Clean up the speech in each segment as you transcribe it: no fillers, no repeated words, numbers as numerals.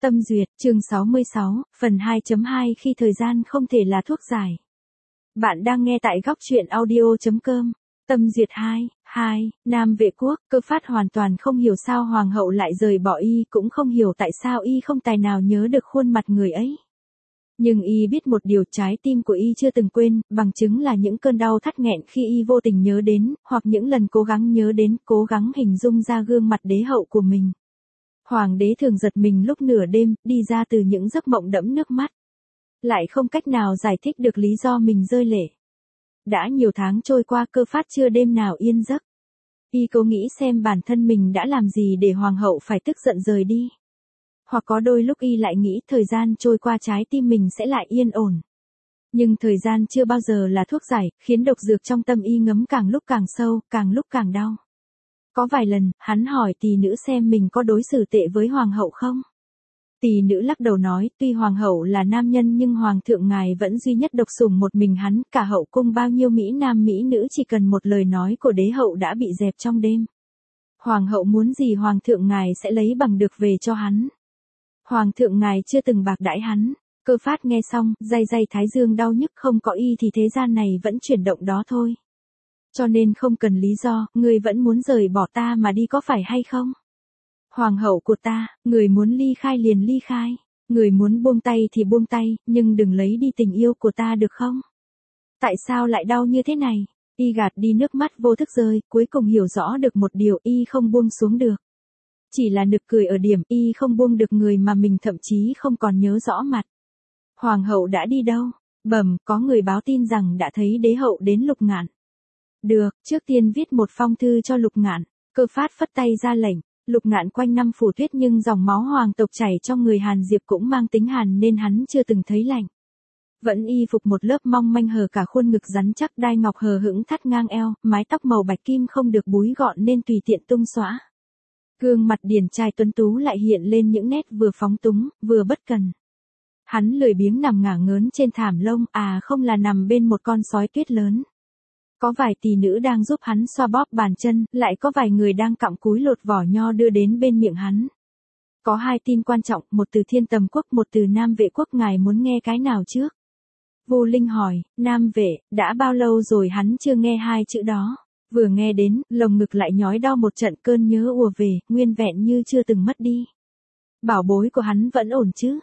Tâm duyệt, chương 66, phần 2.2 khi thời gian không thể là thuốc giải. Bạn đang nghe tại góc truyện audio.com. Tâm duyệt 2, Nam Vệ Quốc, Cơ Phát hoàn toàn không hiểu sao hoàng hậu lại rời bỏ y, cũng không hiểu tại sao y không tài nào nhớ được khuôn mặt người ấy. Nhưng y biết một điều, trái tim của y chưa từng quên, bằng chứng là những cơn đau thắt nghẹn khi y vô tình nhớ đến, hoặc những lần cố gắng nhớ đến, cố gắng hình dung ra gương mặt đế hậu của mình. Hoàng đế thường giật mình lúc nửa đêm, đi ra từ những giấc mộng đẫm nước mắt. Lại không cách nào giải thích được lý do mình rơi lệ. Đã nhiều tháng trôi qua, Cơ Phát chưa đêm nào yên giấc. Y cố nghĩ xem bản thân mình đã làm gì để hoàng hậu phải tức giận rời đi. Hoặc có đôi lúc y lại nghĩ thời gian trôi qua trái tim mình sẽ lại yên ổn. Nhưng thời gian chưa bao giờ là thuốc giải, khiến độc dược trong tâm y ngấm càng lúc càng sâu, càng lúc càng đau. Có vài lần, hắn hỏi tỳ nữ xem mình có đối xử tệ với hoàng hậu không. Tỳ nữ lắc đầu nói, tuy hoàng hậu là nam nhân nhưng hoàng thượng ngài vẫn duy nhất độc sủng một mình hắn, cả hậu cung bao nhiêu mỹ nam mỹ nữ chỉ cần một lời nói của đế hậu đã bị dẹp trong đêm. Hoàng hậu muốn gì hoàng thượng ngài sẽ lấy bằng được về cho hắn. Hoàng thượng ngài chưa từng bạc đãi hắn. Cơ Phát nghe xong, day thái dương đau nhức, không có y thì thế gian này vẫn chuyển động đó thôi. Cho nên không cần lý do, ngươi vẫn muốn rời bỏ ta mà đi có phải hay không? Hoàng hậu của ta, người muốn ly khai liền ly khai, người muốn buông tay thì buông tay, nhưng đừng lấy đi tình yêu của ta được không? Tại sao lại đau như thế này? Y gạt đi nước mắt vô thức rơi, cuối cùng hiểu rõ được một điều, y không buông xuống được. Chỉ là nực cười ở điểm y không buông được người mà mình thậm chí không còn nhớ rõ mặt. Hoàng hậu đã đi đâu? Bẩm, có người báo tin rằng đã thấy đế hậu đến Lục Ngạn. Được, trước tiên viết một phong thư cho Lục Ngạn. Cơ Phát phất tay ra lệnh. Lục Ngạn quanh năm phủ tuyết nhưng dòng máu hoàng tộc chảy trong người Hàn Diệp cũng mang tính hàn nên hắn chưa từng thấy lạnh. Vẫn y phục một lớp mong manh hở cả khuôn ngực rắn chắc, đai ngọc hờ hững thắt ngang eo, mái tóc màu bạch kim không được búi gọn nên tùy tiện tung xõa. Gương mặt điển trai tuấn tú lại hiện lên những nét vừa phóng túng, vừa bất cần. Hắn lười biếng nằm ngả ngớn trên thảm lông, không là nằm bên một con sói tuyết lớn. Có vài tỳ nữ đang giúp hắn xoa bóp bàn chân, lại có vài người đang cặm cúi lột vỏ nho đưa đến bên miệng hắn. Có hai tin quan trọng, một từ Thiên Tầm Quốc, một từ Nam Vệ Quốc, ngài muốn nghe cái nào trước? Vu Linh hỏi, Nam Vệ, đã bao lâu rồi hắn chưa nghe hai chữ đó? Vừa nghe đến, lồng ngực lại nhói đau một trận, cơn nhớ ùa về, nguyên vẹn như chưa từng mất đi. Bảo bối của hắn vẫn ổn chứ?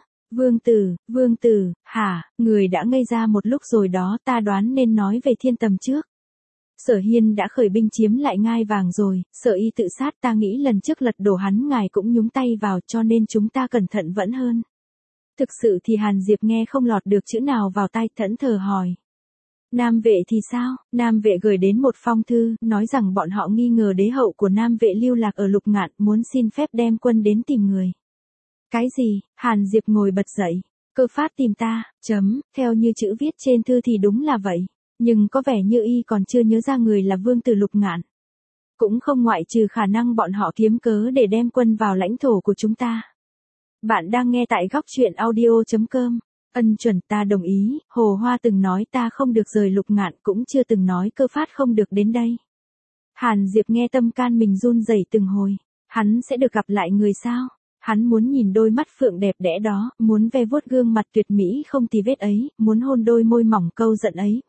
Vương tử, hả, người đã ngây ra một lúc rồi đó, ta đoán nên nói về Thiên Tầm trước. Sở Hiên đã khởi binh chiếm lại ngai vàng rồi, sợ y tự sát, ta nghĩ lần trước lật đổ hắn ngài cũng nhúng tay vào, cho nên chúng ta cẩn thận vẫn hơn. Thực sự thì Hàn Diệp nghe không lọt được chữ nào vào tai, thẫn thờ hỏi. Nam Vệ thì sao? Nam Vệ gửi đến một phong thư, nói rằng bọn họ nghi ngờ đế hậu của Nam Vệ lưu lạc ở Lục Ngạn, muốn xin phép đem quân đến tìm người. Cái gì? Hàn Diệp ngồi bật dậy. Cơ Phát tìm ta, theo như chữ viết trên thư thì đúng là vậy. Nhưng có vẻ như y còn chưa nhớ ra người là vương tử Lục Ngạn. Cũng không ngoại trừ khả năng bọn họ kiếm cớ để đem quân vào lãnh thổ của chúng ta. Bạn đang nghe tại góc truyện audio.com. Ân chuẩn, ta đồng ý, Hồ Hoa từng nói ta không được rời Lục Ngạn, cũng chưa từng nói Cơ Phát không được đến đây. Hàn Diệp nghe tâm can mình run rẩy từng hồi. Hắn sẽ được gặp lại người sao? Hắn muốn nhìn đôi mắt phượng đẹp đẽ đó, muốn ve vuốt gương mặt tuyệt mỹ không tì vết ấy, muốn hôn đôi môi mỏng câu giận ấy,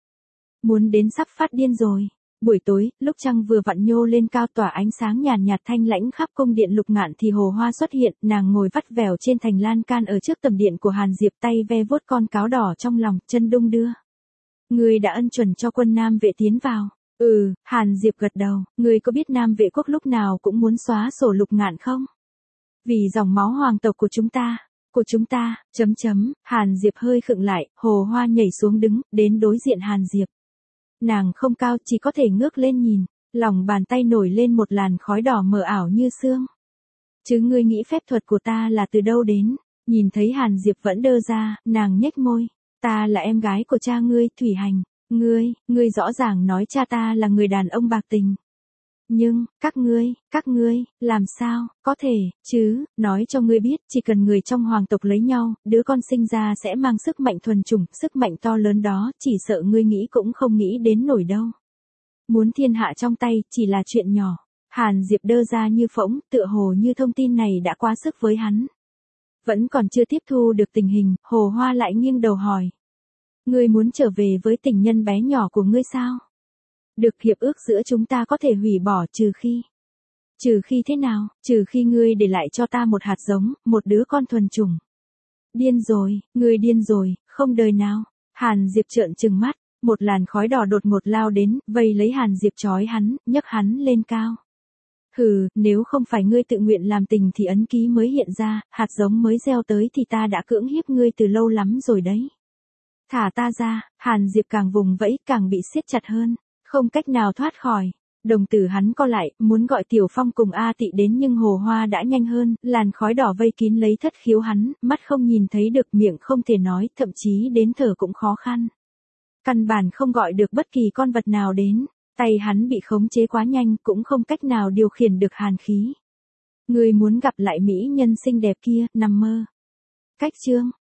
muốn đến sắp phát điên rồi. Buổi tối, lúc trăng vừa vặn nhô lên cao tỏa ánh sáng nhàn nhạt thanh lãnh khắp cung điện Lục Ngạn thì Hồ Hoa xuất hiện, nàng ngồi vắt vẻo trên thành lan can ở trước tầm điện của Hàn Diệp, tay ve vuốt con cáo đỏ trong lòng, chân đung đưa. Ngươi đã ân chuẩn cho quân Nam Vệ tiến vào. Hàn Diệp gật đầu, ngươi có biết Nam Vệ Quốc lúc nào cũng muốn xóa sổ Lục Ngạn không? Vì dòng máu hoàng tộc của chúng ta, Hàn Diệp hơi khựng lại, Hồ Hoa nhảy xuống đứng, đến đối diện Hàn Diệp. Nàng không cao, chỉ có thể ngước lên nhìn, lòng bàn tay nổi lên một làn khói đỏ mờ ảo như sương. Chứ ngươi nghĩ phép thuật của ta là từ đâu đến? Nhìn thấy Hàn Diệp vẫn đơ ra, nàng nhếch môi. Ta là em gái của cha ngươi, Thủy Hành. Ngươi rõ ràng nói cha ta là người đàn ông bạc tình. Nhưng, các ngươi, làm sao, có thể, chứ, nói cho ngươi biết, chỉ cần người trong hoàng tộc lấy nhau, đứa con sinh ra sẽ mang sức mạnh thuần chủng, sức mạnh to lớn đó, chỉ sợ ngươi nghĩ cũng không nghĩ đến nổi đâu. Muốn thiên hạ trong tay, chỉ là chuyện nhỏ. Hàn Diệp đơ ra như phỗng, tựa hồ như thông tin này đã quá sức với hắn. Vẫn còn chưa tiếp thu được tình hình, Hồ Hoa lại nghiêng đầu hỏi. Ngươi muốn trở về với tình nhân bé nhỏ của ngươi sao? Được, hiệp ước giữa chúng ta có thể hủy bỏ trừ khi. Trừ khi thế nào? Trừ khi ngươi để lại cho ta một hạt giống, một đứa con thuần chủng. Điên rồi, ngươi điên rồi, không đời nào. Hàn Diệp trợn trừng mắt, một làn khói đỏ đột ngột lao đến, vây lấy Hàn Diệp trói hắn, nhấc hắn lên cao. Hừ, nếu không phải ngươi tự nguyện làm tình thì ấn ký mới hiện ra, hạt giống mới gieo tới thì ta đã cưỡng hiếp ngươi từ lâu lắm rồi đấy. Thả ta ra, Hàn Diệp càng vùng vẫy càng bị siết chặt hơn, không cách nào thoát khỏi. Đồng tử hắn co lại, muốn gọi Tiểu Phong cùng A Tị đến nhưng Hồ Hoa đã nhanh hơn, làn khói đỏ vây kín lấy thất khiếu hắn, mắt không nhìn thấy được, miệng không thể nói, thậm chí đến thở cũng khó khăn. Căn bản không gọi được bất kỳ con vật nào đến, tay hắn bị khống chế quá nhanh, cũng không cách nào điều khiển được hàn khí. Ngươi muốn gặp lại mỹ nhân xinh đẹp kia, nằm mơ. Cách chương